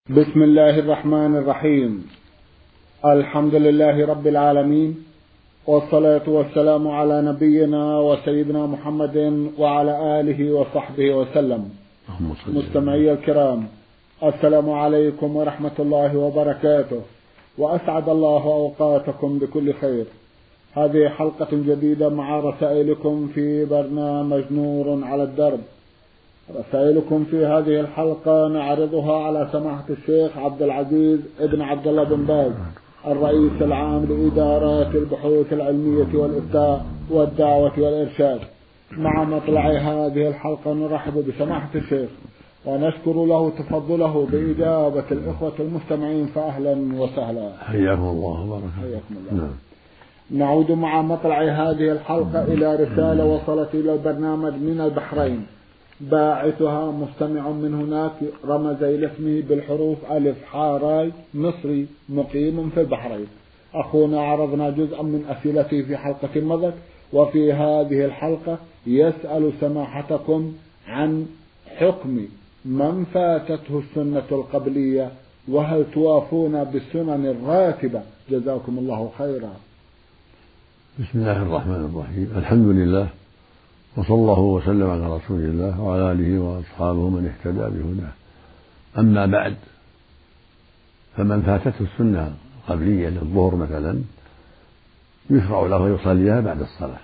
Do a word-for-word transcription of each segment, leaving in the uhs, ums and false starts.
بسم الله الرحمن الرحيم. الحمد لله رب العالمين، والصلاة والسلام على نبينا وسيدنا محمد وعلى آله وصحبه وسلم. مستمعي الكرام، السلام عليكم ورحمة الله وبركاته، وأسعد الله أوقاتكم بكل خير. هذه حلقة جديدة مع رسائلكم في برنامج نور على الدرب. رسائلكم في هذه الحلقة نعرضها على سماحة الشيخ عبد العزيز ابن عبد الله بن باز، الرئيس العام لإدارات البحوث العلمية والإفتاء والدعوة والإرشاد. مع مطلع هذه الحلقة نرحب بسماحة الشيخ ونشكر له تفضله بإجابة الإخوة المستمعين، فأهلا وسهلا. حياكم الله وبارك حياكم الله. نعم. نعود مع مطلع هذه الحلقة إلى رسالة وصلت إلى البرنامج من البحرين. باعثها مستمع من هناك رمز إلى اسمه بالحروف ألف حاراي مصري مقيم في البحرين. أخونا عرضنا جزءا من أسئلته في حلقة مضت، وفي هذه الحلقة يسأل سماحتكم عن حكم من فاتته السنة القبلية، وهل توافون بالسنن الراتبة؟ جزاكم الله خيرا. بسم الله الرحمن الرحيم. الحمد لله، وصلى الله وسلم على رسول الله وعلى آله وأصحابه من اهتدى بهداه. أما بعد، فمن فاتته السنة القبلية للظهر مثلا يشرع له يصليها بعد الصلاة،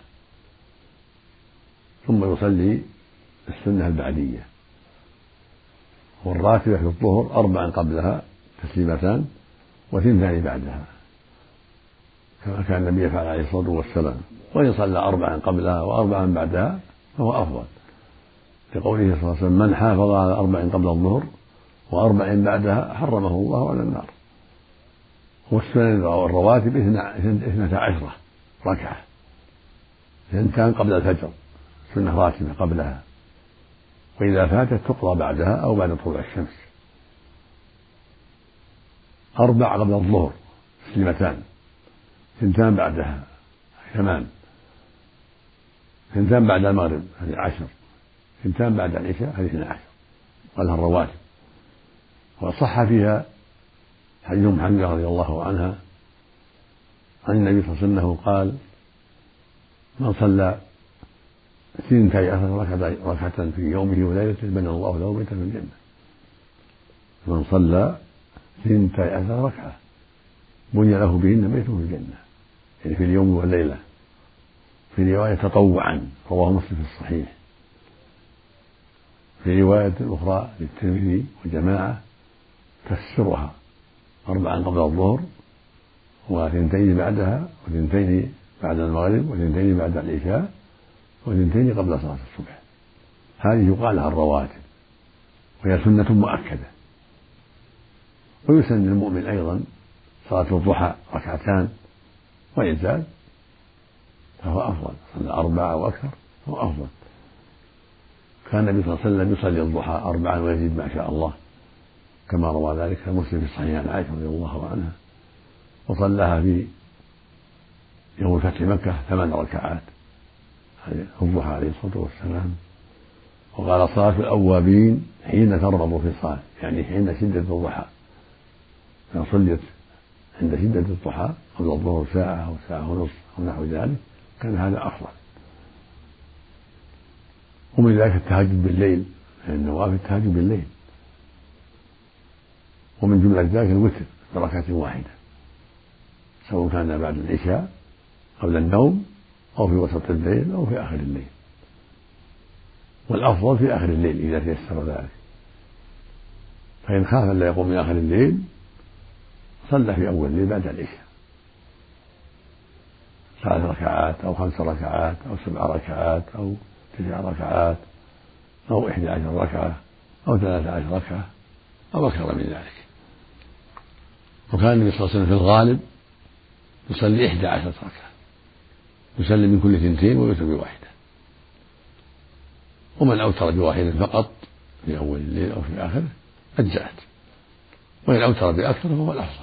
ثم يصلي السنة البعدية. والراتبة في الظهر أربعا قبلها تسليمتان وثنتان بعدها، كما كان النبي يفعل عليه الصلاة والسلام. وإن صلى أربعا قبلها وأربعا بعدها فهو أفضل، لقوله صلى الله عليه وسلم: من حافظ على أربع قبل الظهر وأربع بعدها حرمه الله على النار. والسنن والرواتب اثنتا عشرة ركعة، اثنتان قبل الفجر سنة راتبة قبلها، وإذا فاتت تقضى بعدها أو بعد طلوع الشمس. أربع قبل الظهر تسليمتان، اثنتان بعدها ثمان، اثنتان بعد المغرب هذه عشر، اثنتان بعد العشاء هذه اثنا عشر، قالها الرواتب. وصح فيها حديث أم حنبلة رضي الله عنها عن النبي صلى الله عليه وسلم قال: من صلى اثنتي عشرة ركعة في يومه وليلته بنى الله له بيتا في الجنة. من صلى اثنتي عشرة ركعة بني له بهن بيت في الجنة، يعني في اليوم والليلة. في رواية تطوعا، رواه مسلم في الصحيح. في رواية أخرى للترمذي وجماعة تفسرها: أربعا قبل الظهر وثنتين بعدها وثنتين بعد المغرب وثنتين بعد العشاء وثنتين قبل صلاة الصبح. هذه يقال لها الرواتب، وهي سنة مؤكدة. ويسن للمؤمن أيضا صلاة الضحى ركعتان، وإن زاد فهو أفضل، صلى أربعة وأكثر فهو أفضل. كان النبي صلى الله عليه وسلم يصلي الضحى أربعا ويزيد ما شاء الله، كما روى ذلك مسلم في الصحيح عن عائشة رضي الله عنها. وصلىها في يوم فتح مكة ثمان ركعات الضحى عليه الصلاة والسلام. وقال: صلاة الأوابين حين ترغب في الصلاة، يعني حين شدة الضحى. إذا صليت عند شدة الضحى قبل الظهر ساعة أو ساعة ونصف أو نحو ذلك كان هذا أفضل. ومن ذلك التهجد بالليل، لأن النوافل التهجد بالليل. ومن جملة ذلك الوتر بركعة واحدة، سواء كان بعد العشاء قبل النوم أو في وسط الليل أو في آخر الليل. والأفضل في آخر الليل إذا تيسر ذلك. فإن خاف أن لا يقوم من آخر الليل صلى في أول الليل بعد العشاء ثلاث ركعات أو خمس ركعات أو سبع ركعات أو تسع ركعات أو إحدى عشر ركعة أو ثلاثة عشر ركعة أو أكثر من ذلك. وكان النبي صلى الله عليه وسلم في الغالب يصلي إحدى عشر ركعة، يسلم من كل ثنتين ويوتر بواحدة. ومن أوتر بواحدة فقط في أول الليل أو في آخره أجزأت، وإن أوتر بأكثر فهو الأفضل.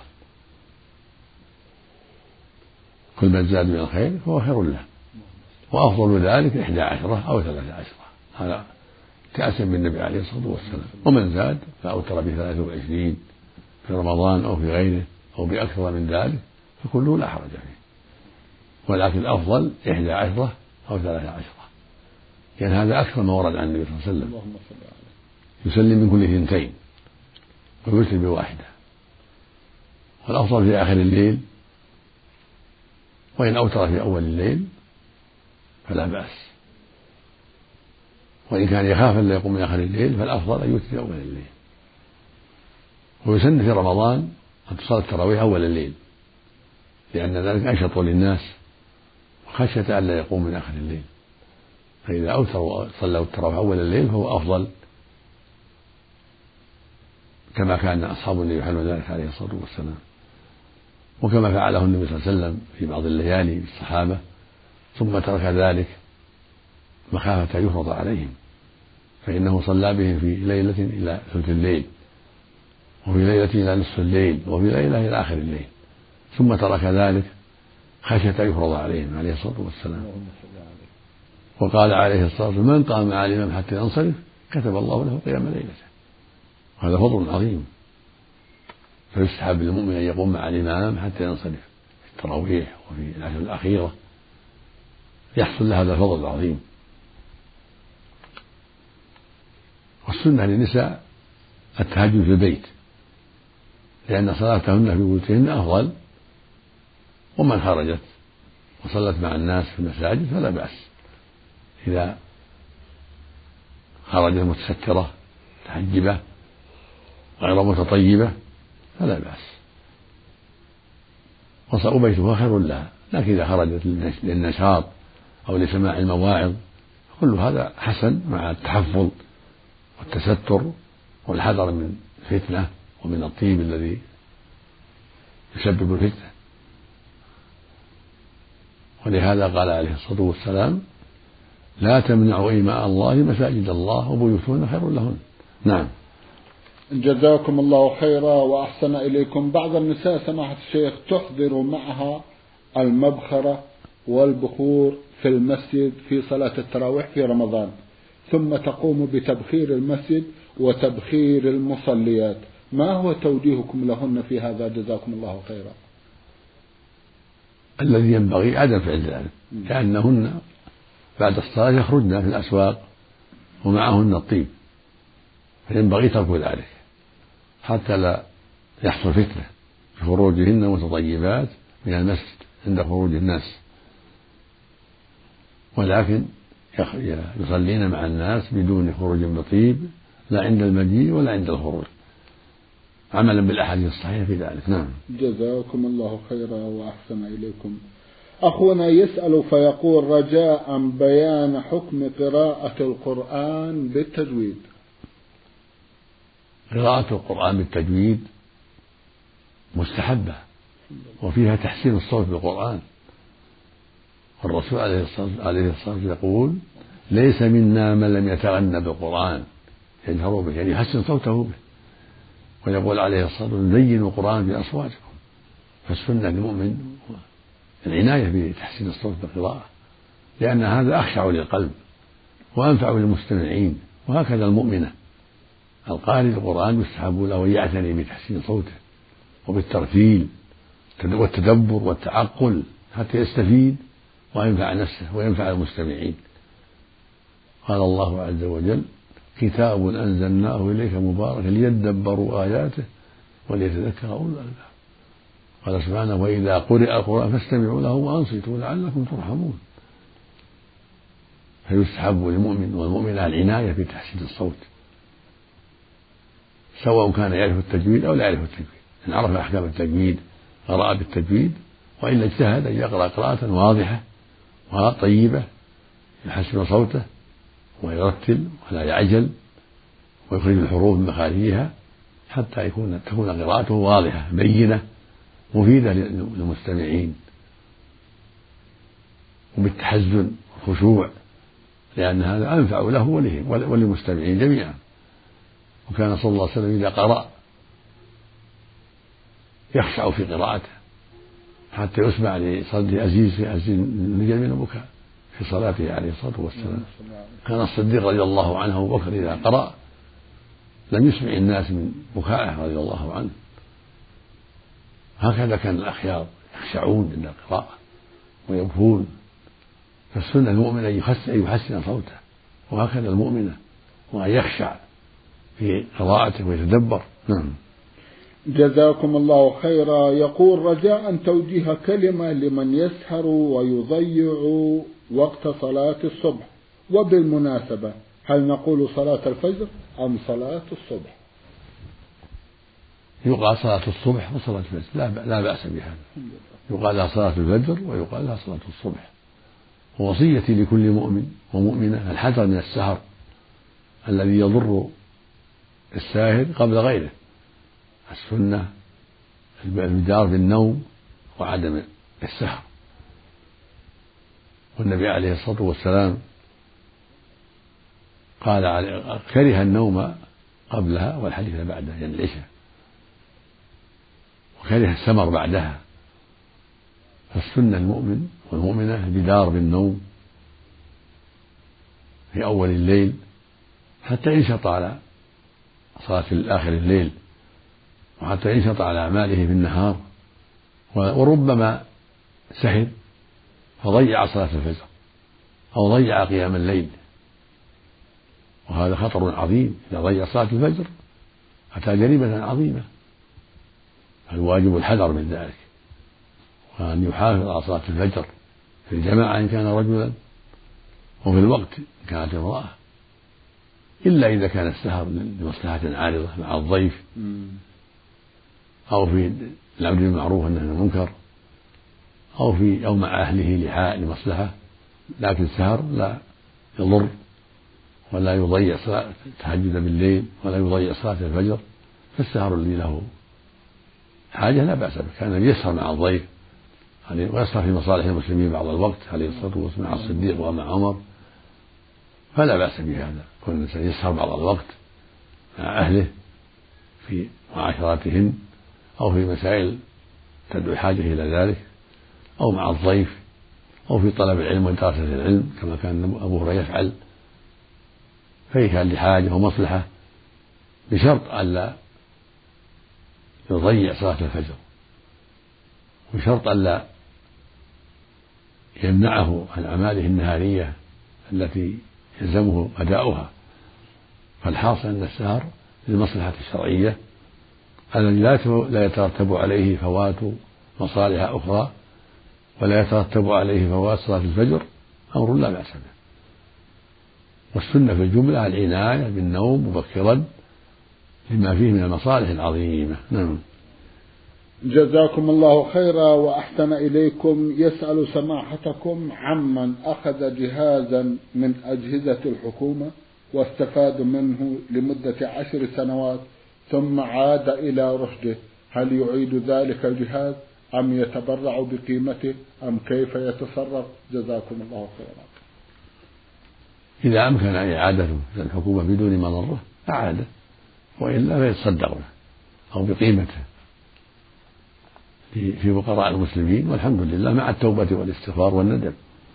كل من زاد من الخير فهو خير له، وأفضل ذلك إحدى عشرة أو ثلاثة عشرة، هذا تأسم بالنبي عليه الصلاة والسلام. ومن زاد فأوتر بثلاث وعشرين في رمضان أو في غيره أو بأكثر من ذلك فكله لا حرج فيه، ولكن الأفضل إحدى عشرة أو ثلاثة عشرة، لأن يعني هذا أكثر ما ورد عن النبي صلى الله عليه وسلم. يسلم من كل اثنتين ويوتر بواحدة، والأفضل في آخر الليل، وإن أوتر في أول الليل فلا بأس، وإن كان يخاف أن لا يقوم من آخر الليل فالأفضل أن يوتر في أول الليل. ويسن في رمضان أن تصلي التراويح أول الليل، لأن ذلك أنشط للناس خشية أن لا يقوم من آخر الليل، فإذا أوتر وصلوا التراويح أول الليل فهو أفضل، كما كان أصحاب النبي يفعلون ذلك عليه الصلاة والسلام، وكما فعله النبي صلى الله عليه وسلم في بعض الليالي بالصحابة ثم ترك ذلك مخافة يفرض عليهم، فإنه صلى بهم في ليلة إلى ثلث الليل، وفي ليلة إلى نصف الليل، وفي ليلة إلى آخر الليل، ثم ترك ذلك خشية يفرض عليهم عليه الصلاة والسلام. وقال عليه الصلاة والسلام: من قام مع الإمام حتى ينصرف كتب الله له قيام ليلته. هذا فضل عظيم، فيستحب للمؤمن أن يقوم مع الإمام حتى ينصرف في التراويح وفي العشر الأخيرة، يحصل له هذا الفضل العظيم. والسنة للنساء التهجد في البيت، لأن صلاتهن في بيوتهن أفضل، ومن خرجت وصلت مع الناس في المساجد فلا بأس، إذا خرجت متسترة متحجبة غير متطيبة فلا بأس، وبيتها خير لها. لكن إذا خرجت للنشاط أو لسماع المواعظ كل هذا حسن، مع التحفظ والتستر والحذر من الفتنة ومن الطيب الذي يسبب الفتنة. ولهذا قال عليه الصلاة والسلام: لا تمنعوا إيماء الله مساجد الله وبيوتهن خير لهن. نعم. جزاكم الله خيرا وأحسن إليكم. بعض النساء سماحة الشيخ تحضر معها المبخرة والبخور في المسجد في صلاة التراويح في رمضان، ثم تقوم بتبخير المسجد وتبخير المصليات، ما هو توجيهكم لهن في هذا جزاكم الله خيرا؟ الذي ينبغي عدم فعل ذلك، لأنهن بعد الصلاة يخرجن في الأسواق ومعهن الطيب، فينبغي ترك ذلك حتى لا يحصل فتنة في خروجهن متطيبات من المسجد عند خروج الناس، ولكن يصلين مع الناس بدون خروج بطيب، لا عند المجيء ولا عند الخروج، عملا بالأحاديث الصحيحة في ذلك. نعم. جزاكم الله خيرا وأحسن إليكم. أخونا يسأل فيقول: رجاء بيان حكم قراءة القرآن بالتجويد. قراءة القرآن بالتجويد مستحبة، وفيها تحسين الصوت بالقرآن، والرسول عليه الصلاة والسلام يقول: ليس منا من لم يتغنى بالقرآن يجهر به، يعني يحسن صوته به. ويقول عليه الصلاة والسلام: زينوا القرآن بأصواتكم. فالسنة للمؤمن العناية بتحسين الصوت بالقراءة، لأن هذا أخشع للقلب وأنفع للمستمعين. وهكذا المؤمنة القارئ للقرآن يستحب له أن يعتني بتحسين صوته وبالترتيل والتدبر والتعقل حتى يستفيد وينفع نفسه وينفع المستمعين. قال الله عز وجل: كتاب أنزلناه إليك مبارك ليدبروا آياته وليتذكر أولو الألباب. قال سبحانه: وإذا قرئ القرآن فاستمعوا له وأنصتوا لعلكم ترحمون. فيستحب للمؤمن والمؤمنة العناية بتحسين الصوت، سواء كان يعرف التجويد أو لا يعرف التجويد. إن عرف أحكام التجويد قرأ بالتجويد، وإلا اجتهد أن يقرأ قراءة واضحة وطيبة يحسن صوته ويرتل ولا يعجل ويخرج الحروف من مخارجها حتى يكون تكون قراءته واضحة بينة مفيدة للمستمعين، وبالتحزن والخشوع، لأن هذا أنفع له وللمستمعين جميعا. وكان صلى الله عليه وسلم إذا قرأ يخشع في قراءته حتى يسمع لصدره أزيز أزيز نجل من البكاء في صلاته عليه الصلاة والسلام. كان الصديق رضي الله عنه أبو بكر إذا قرأ لم يسمع الناس من بكائه رضي الله عنه، هكذا كان الأخيار يخشعون عند القراءة ويبكون. فالسنة المؤمن أن يحسن صوته، وهكذا المؤمنة، وأن يخشع في قراءته ويتدبر. نعم. جزاكم الله خيرا. يقول رجاء توجيه كلمة لمن يسهر ويضيع وقت صلاة الصبح، وبالمناسبة هل نقول صلاة الفجر أم صلاة الصبح؟ يقال صلاة الصبح وصلاة الفجر، لا, لا بأس بهذا. يقال لها صلاة الفجر ويقال لها صلاة الصبح. ووصيتي لكل مؤمن ومؤمنة الحذر من السهر الذي يضر الساهر قبل غيره. السنة البدار بالنوم وعدم السهر. والنبي عليه الصلاة والسلام قال كره النوم قبلها والحديث بعدها، يعني العشاء، وكره السمر بعدها. فالسنة المؤمن والمؤمنة البدار بالنوم في أول الليل حتى ينشط على صلاة آخر الليل، وحتى ينشط على أعماله في النهار. وربما سهر فضيع صلاة الفجر أو ضيع قيام الليل، وهذا خطر عظيم. إذا ضيع صلاة الفجر أتى جريمة عظيمة. فالواجب الحذر من ذلك، وأن يحافظ على صلاة الفجر في الجماعة إن كان رجلا، وفي الوقت إن كانت امرأة، إلا إذا كان السهر لمصلحة عارضة مع الضيف أو في الأمر بالمعروف والنهي عن المنكر أو في أو مع أهله لمصلحة. لكن السهر لا يضر ولا يضيع صلاة التهجد بالليل ولا يضيع صلاة الفجر. فالسهر الذي له حاجة لا بأس به. كان يسهر مع الضيف ويسهر في مصالح المسلمين بعض الوقت عليه الصلاة والسلام مع الصديق ومع عمر، فلا بأس بهذا. كل إنسان يسهر بعض الوقت مع أهله في معاشراتهم أو في مسائل تدعو الحاجة إلى ذلك، أو مع الضيف، أو في طلب العلم ودراسة العلم كما كان أبو هريرة يفعل، فإن كان لحاجة ومصلحة، بشرط ألا يضيع صلاة الفجر، وشرط ألا يمنعه عن أعماله النهارية التي يلزمه أداؤها. فالحاصل أن السهر للمصلحة الشرعية التي لا يترتب عليه فوات مصالح أخرى ولا يترتب عليه فوات صلاة الفجر أمر لا بأس به. والسنة في الجملة العناية بالنوم مبكرا لما فيه من المصالح العظيمة. نعم. جزاكم الله خيرا وأحسن إليكم. يسأل سماحتكم عمن أخذ جهازا من أجهزة الحكومة واستفاد منه لمدة عشر سنوات ثم عاد إلى رشده، هل يعيد ذلك الجهاز أم يتبرع بقيمته أم كيف يتصرف؟ جزاكم الله خيرا. إذا أمكن إعادته إلى الحكومة بدون مضرة أعاده، وإلا فيتصدق به أو بقيمته في فقراء المسلمين، والحمد لله مع التوبة والاستغفار والندم.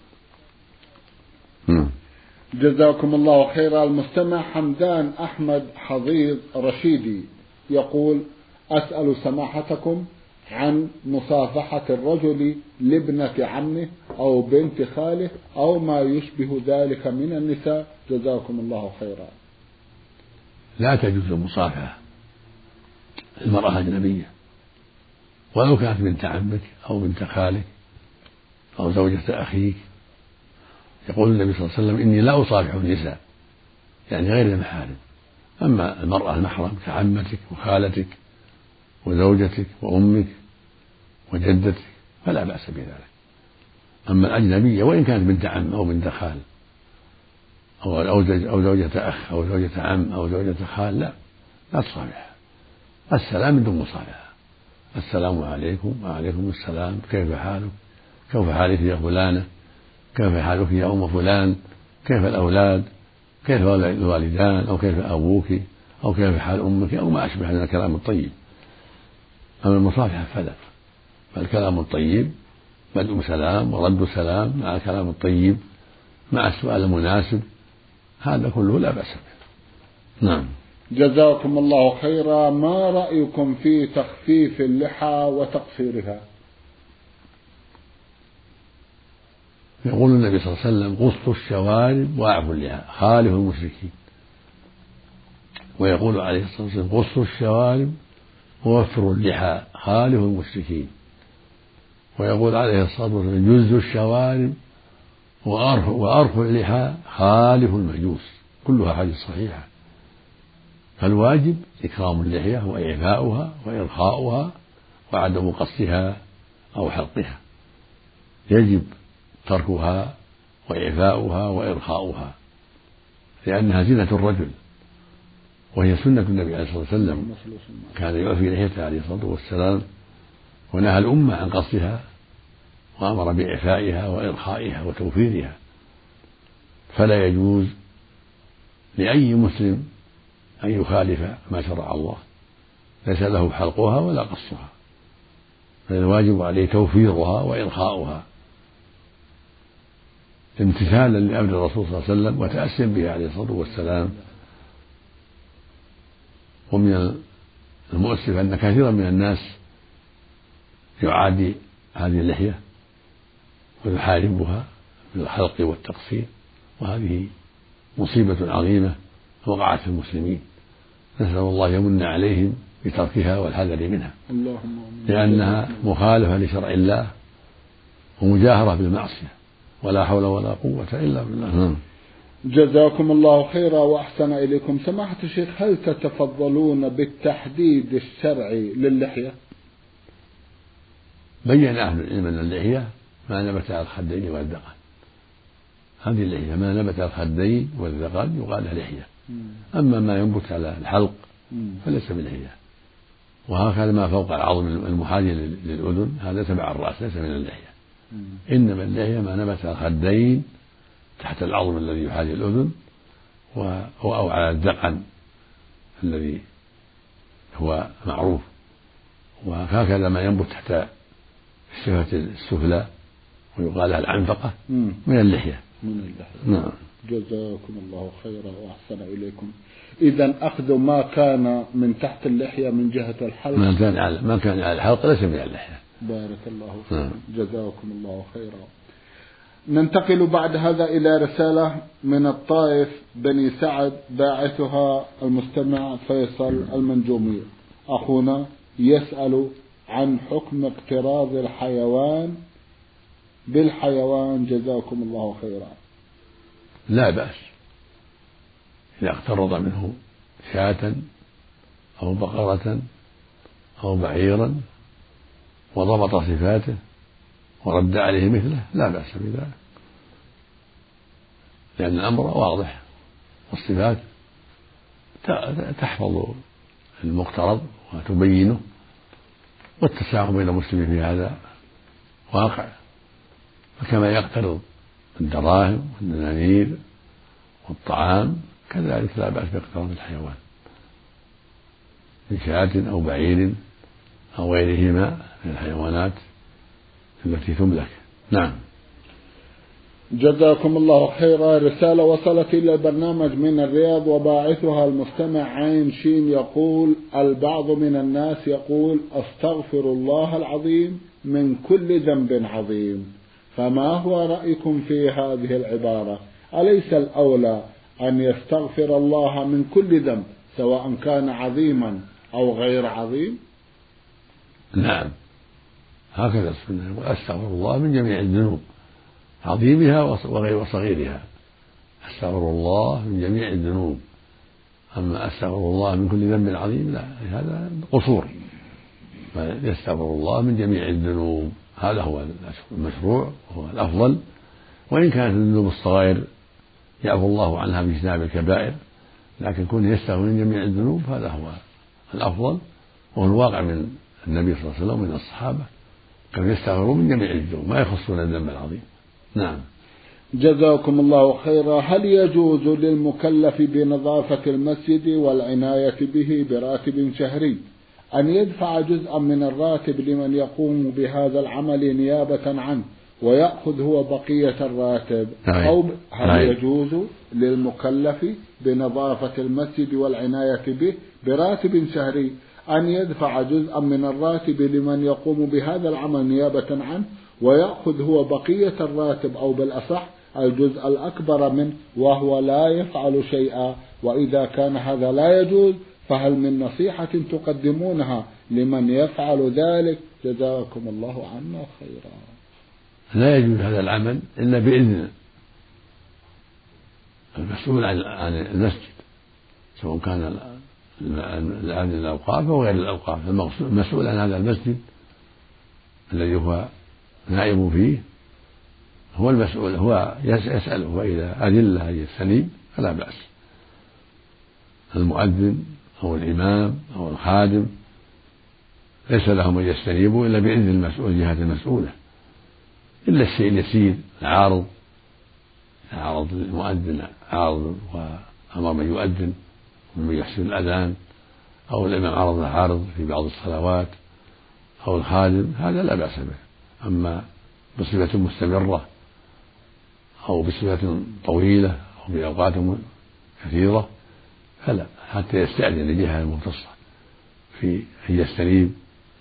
جزاكم الله خيرا. المستمع حمدان أحمد حضيض رشيدي يقول: أسأل سماحتكم عن مصافحة الرجل لابنة عمه أو بنت خاله أو ما يشبه ذلك من النساء، جزاكم الله خيرا. لا تجوز المصافحة المرأة أجنبية ولو كانت بنت عمك أو بنت خالك أو زوجة أخيك. يقول النبي صلى الله عليه وسلم: إني لا أصافح النساء، يعني غير المحارم. أما المرأة المحرم كعمتك وخالتك وزوجتك وأمك وجدتك فلا بأس بذلك. أما الأجنبية وإن كانت بنت عم أو بنت خال أو أو زوجة أخ أو زوجة عم أو زوجة خال، لا لا تصافحها. السلام بدون مصافحة. السلام عليكم. وعليكم السلام، كيف حالك؟ كيف حالك يا فلانة؟ كيف حالك يا أم فلان؟ كيف الأولاد؟ كيف الوالدان؟ أو كيف أبوك؟ أو كيف حال أمك؟ أو ما أشبه من الكلام الطيب. أما المصافحة فلا، فالكلام الطيب بدء سلام ورد سلام مع الكلام الطيب مع السؤال المناسب، هذا كله لا بأس به. نعم. جزاكم الله خيرا. ما رأيكم في تخفيف اللحى وتقصيرها؟ يقول النبي صلى الله عليه وسلم قصوا الشوارب وأعفوا اللحى خالفوا المشركين، ويقول عليه الصلاة والسلام قصوا الشوارب ووفروا اللحى خالفوا المشركين، ويقول عليه الصلاة والسلام جزوا الشوارب وأرخوا اللحى خالفوا المجوس. كلها حديث صحيحة. فالواجب إكرام اللحية وإعفاؤها وإرخاؤها وعدم قصها أو حلقها، يجب تركها وإعفاؤها وإرخاؤها لأنها زينة الرجل وهي سنة النبي عليه الصلاة والسلام، كان يعفي لحيته عليه الصلاة والسلام ونهى الأمة عن قصها وأمر بإعفائها وإرخائها وتوفيرها. فلا يجوز لأي مسلم أن يخالف ما شرع الله، ليس له حلقها ولا قصها، فالواجب عليه توفيرها وإرخاؤها امتثالا لأمر الرسول صلى الله عليه وسلم وتأسيا به عليه الصلاة والسلام. ومن المؤسف أن كثيرا من الناس يعادي هذه اللحية ويحاربها بالحلق والتقصير، وهذه مصيبة عظيمة وقعت في المسلمين، نسأل الله يمن عليهم بتركها والحذر منها، لأنها مخالفة لشرع الله ومجاهرة بالمعصية، ولا حول ولا قوة إلا بالله. جزاكم الله خيرا وأحسن إليكم. سماحة الشيخ، هل تتفضلون بالتحديد الشرعي للحية؟ بين أهل العلم أن اللحية ما نبت على الخدين والذقن، هذه اللحية ما نبت على الخدين والذقن يقال لها لحية، أما ما ينبت على الحلق فليس بلحية. وهكذا ما فوق العظم المحاذي للأذن هذا تبع الرأس ليس من اللحية، إنما اللحية ما نبت على الخدين تحت العظم الذي يحاذي الأذن أو على الذقن الذي هو معروف، وهكذا ما ينبت تحت الشفة السفلى ويقال لها العنفقة من اللحية. من اللحية. نعم. جزاكم الله خيرا وأحسن إليكم. إذا أخذ ما كان من تحت اللحية من جهة الحلق ما كان على ما كان على الحلق ليس من اللحية. بارك الله فيكم. جزاكم الله خيرا. ننتقل بعد هذا إلى رسالة من الطائف بني سعد، باعثها المستمع فيصل المنجومي. أخونا يسأل عن حكم اقتراض الحيوان بالحيوان، جزاكم الله خيرا. لا بأس إذا اقترض منه شاة أو بقرة أو بعيرا وضبط صفاته ورد عليه مثله لا بأس بذلك، لأن الأمر واضح والصفات تحفظ المقترض وتبينه، والتساهل بين المسلمين في هذا واقع، فكما يقترض الدراهم والدنانير والطعام كذلك لا بأس باقتراض الحيوان من شاة أو بعير أو غيرهما من الحيوانات التي تملك. نعم. جزاكم الله خيرا. رسالة وصلت إلى البرنامج من الرياض وباعثها المستمع عين شين يقول: البعض من الناس يقول أستغفر الله العظيم من كل ذنب عظيم، فما هو رأيكم في هذه العبارة؟ أليس الأولى أن يستغفر الله من كل ذنب سواء كان عظيما أو غير عظيم؟ نعم، هكذا السنة، أستغفر الله من جميع الذنوب عظيمها وغير صغيرها، أستغفر الله من جميع الذنوب. أما أستغفر الله من كل ذنب عظيم لا، هذا قصور، يستغفر الله من جميع الذنوب، هذا هو المشروع وهو الأفضل. وإن كانت الذنوب الصغائر يعفو الله عنها باجتناب الكبائر، لكن كونه يستغفر من جميع الذنوب هذا هو الأفضل، وهو الواقع من النبي صلى الله عليه وسلم ومن الصحابة، كانوا يستغفرون من جميع الذنوب ما يخصون الذنب العظيم. نعم. جزاكم الله خيرا. هل يجوز للمكلف بنظافة المسجد والعناية به براتب شهري أن يدفع جزءا من الراتب لمن يقوم بهذا العمل نيابة عنه ويأخذ هو بقية الراتب، أي. أو هل أي. يجوز للمكلف بنظافة المسجد والعناية به براتب شهري أن يدفع جزءا من الراتب لمن يقوم بهذا العمل نيابة عنه، ويأخذ هو بقية الراتب أو بالأصح الجزء الأكبر منه وهو لا يفعل شيئا؟ وإذا كان هذا لا يجوز فهل من نصيحة تقدمونها لمن يفعل ذلك؟ جزاكم الله عنا خيرا. لا يجوز هذا العمل إلا بإذن المسؤول عن المسجد، سواء كان العامل الأوقاف أو غير الأوقاف. المسؤول عن هذا المسجد الذي هو نائب فيه هو المسؤول، هو يسأله، وإذا أذن له يستنيب فلا بأس. المؤذن أو الإمام أو الخادم ليس لهم أن يستنيبوا إلا بإذن المسؤول جهة المسؤولة، إلا الشيء اليسير العارض، عارض المؤذن عارض وأمر من يؤذن ومن يحسن الأذان، أو الإمام عرض عارض في بعض الصلوات، أو الخادم، هذا لا بأس به. أما بصفة مستمرة أو بصفة طويلة أو بأوقات كثيرة فلا، حتى يستأذن الجهة المختصة في أن يستنيب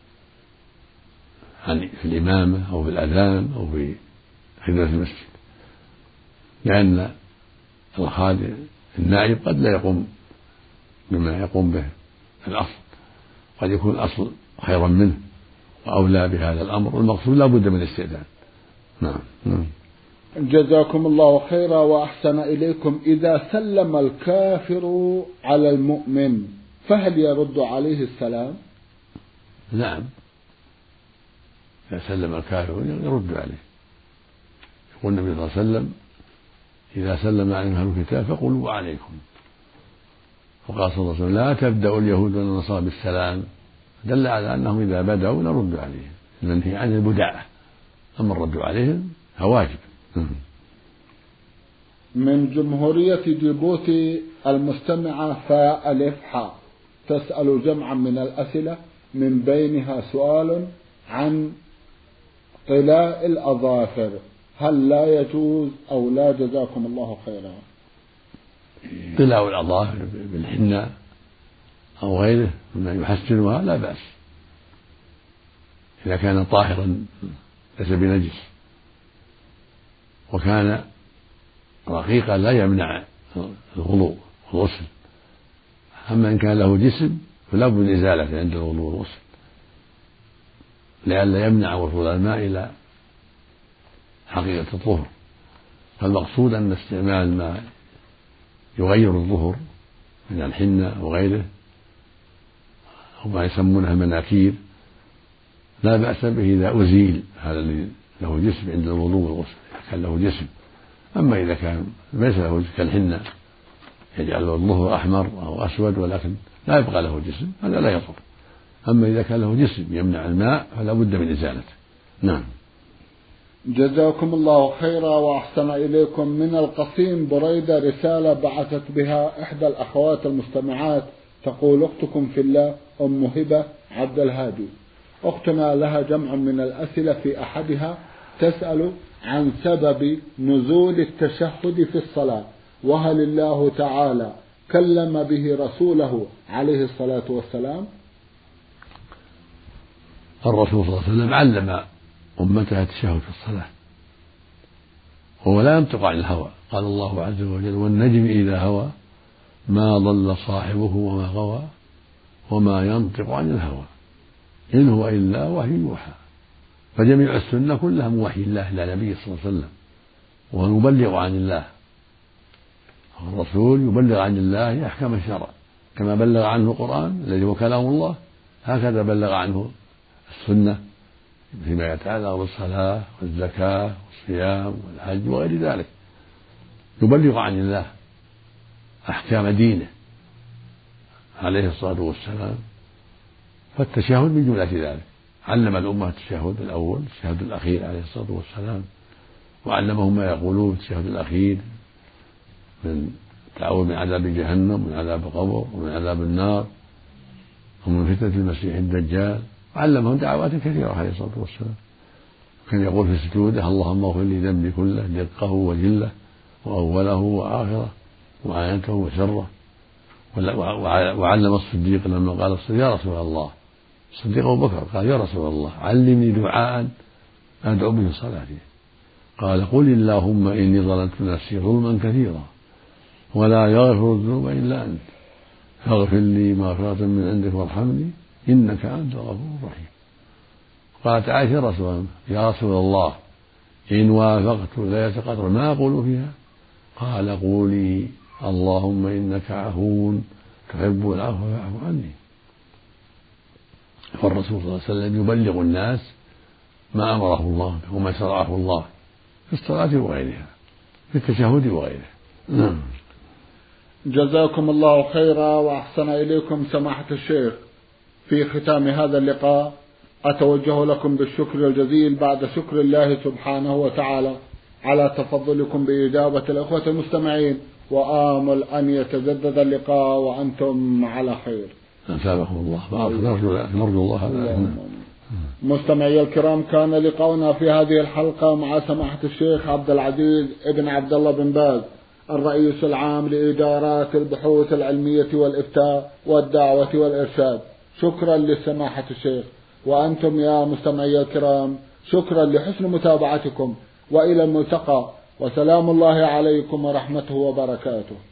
في الإمامة أو في الأذان أو في خدمة المسجد، لأن الخادم النائب قد لا يقوم بما يقوم به الأصل، قد يكون الأصل خيرا منه وأولى بهذا الأمر، والمقصود لا بد من الاستئذان. نعم. نعم. جزاكم الله خيرا وأحسن إليكم. إذا سلم الكافر على المؤمن فهل يرد عليه السلام؟ نعم، إذا سلم الكافر يرد عليه. يقول النبي صلى الله عليه وسلم: إذا سلم عليكم أهل الكتاب فقولوا وعليكم. وقال صلى الله عليه وسلم: لا تبدأ اليهود والنصارى بالسلام، دل على أنهم إذا بدأوا نرد عليهم، المنهي عن البداءة، أما الرد عليهم فواجب. من جمهورية جيبوتي المستمعة فاء ألف حاء تسأل جمعا من الأسئلة، من بينها سؤال عن طلاء الأظافر، هل لا يجوز أو لا؟ جزاكم الله خيرا. طلاء الأظافر بالحناء أو غيره مما يحسنها لا بأس، إذا كان طاهرا ليس بنجس وكان رقيقا لا يمنع الوضوء والغسل. أما إن كان له جسم فلا بد من إزالته عند الوضوء والغسل لئلا يمنع وصول الماء إلى حقيقة الطهر. فالمقصود أن استعمال ما يغير الظهر من الحنة وغيره أو ما يسمونها المناكير لا بأس به إذا أزيل هذا الذي له جسم عند الوضوء والغسل، إذا كان له جسم. أما إذا كان ليس له كالحنة يجعل الظهر أحمر أو أسود ولكن لا يبقى له جسم، هذا لا يضر. أما إذا كان له جسم يمنع الماء فلا بد من إزالته. نعم. جزاكم الله خيرا وأحسن إليكم. من القصيم بريدة رسالة بعثت بها إحدى الأخوات المستمعات، تقول: أختكم في الله أم هبة عبد الهادي، أختنا لها جمع من الأسئلة، في أحدها تسأل عن سبب نزول التشهد في الصلاة، وهل الله تعالى كلم به رسوله عليه الصلاة والسلام؟ الرسول صلى الله عليه وسلم علم أمتها التشهد في الصلاة، وهو لا ينطق عن الهوى. قال الله عز وجل: والنجم إذا هوى ما ضل صاحبه وما غوى وما ينطق عن الهوى إن هو إلا وحي يوحى. فجميع السنة كلها من وحي الله إلى نبيه صلى الله عليه وسلم، وهو المبلغ عن الله. الرسول يبلغ عن الله أحكام الشرع، كما بلغ عنه القرآن الذي هو كلام الله، هكذا بلغ عنه السنة فيما يتعلق بالصلاة والزكاة والصيام والحج وغير ذلك. يبلغ عن الله أحكام دينه عليه الصلاة والسلام، فالتشهد من جملة ذلك. علم الأمة التشهد الأول، التشهد الأخير عليه الصلاة والسلام، وعلمهم ما يقولون التشهد الأخير من التعوذ من عذاب جهنم ومن عذاب القبر ومن عذاب النار ومن فتنة المسيح الدجال، وعلمهم دعوات كثيرة عليه الصلاة والسلام. كان يقول في سجوده اللهم اغفر لي ذنبي كله دقه وجله وأوله وآخره وعينته وسره. وعلم الصديق لما قال الصديق يا رسول الله، الصديق أبو بكر قال يا رسول الله علمني دعاء أدعو به صلاتي. قال قل اللهم إني ظلمت نفسي ظلما كثيرا ولا يغفر الذنوب إلا أنت فاغفر لي مغفرة من عندك وارحمني إنك أنت الغفور الرحيم. قالت عائشة يا رسول الله يا رسول الله إن وافقت ليلة القدر ما أقول فيها؟ قال قولي اللهم إنك عفو تحب العفو فاعف عني. فالرسول صلى الله عليه وسلم يبلغ الناس ما أمره الله وما شرعه الله في الصلاة وغيرها، في التشهد وغيره. نعم. جزاكم الله خيرا وأحسن إليكم سماحة الشيخ. في ختام هذا اللقاء أتوجه لكم بالشكر الجزيل بعد شكر الله سبحانه وتعالى على تفضلكم بإجابة الأخوة المستمعين، وآمل أن يتجدد اللقاء وأنتم على خير. أثابكم الله. نرجو الله. مستمعي الكرام، كان لقاؤنا في هذه الحلقة مع سماحة الشيخ عبد العزيز ابن عبد الله بن باز، الرئيس العام لإدارات البحوث العلمية والإفتاء والدعوة والإرشاد. شكرا لسماحة الشيخ، وأنتم يا مستمعي الكرام شكرا لحسن متابعتكم، وإلى الملتقى، وسلام الله عليكم ورحمته وبركاته.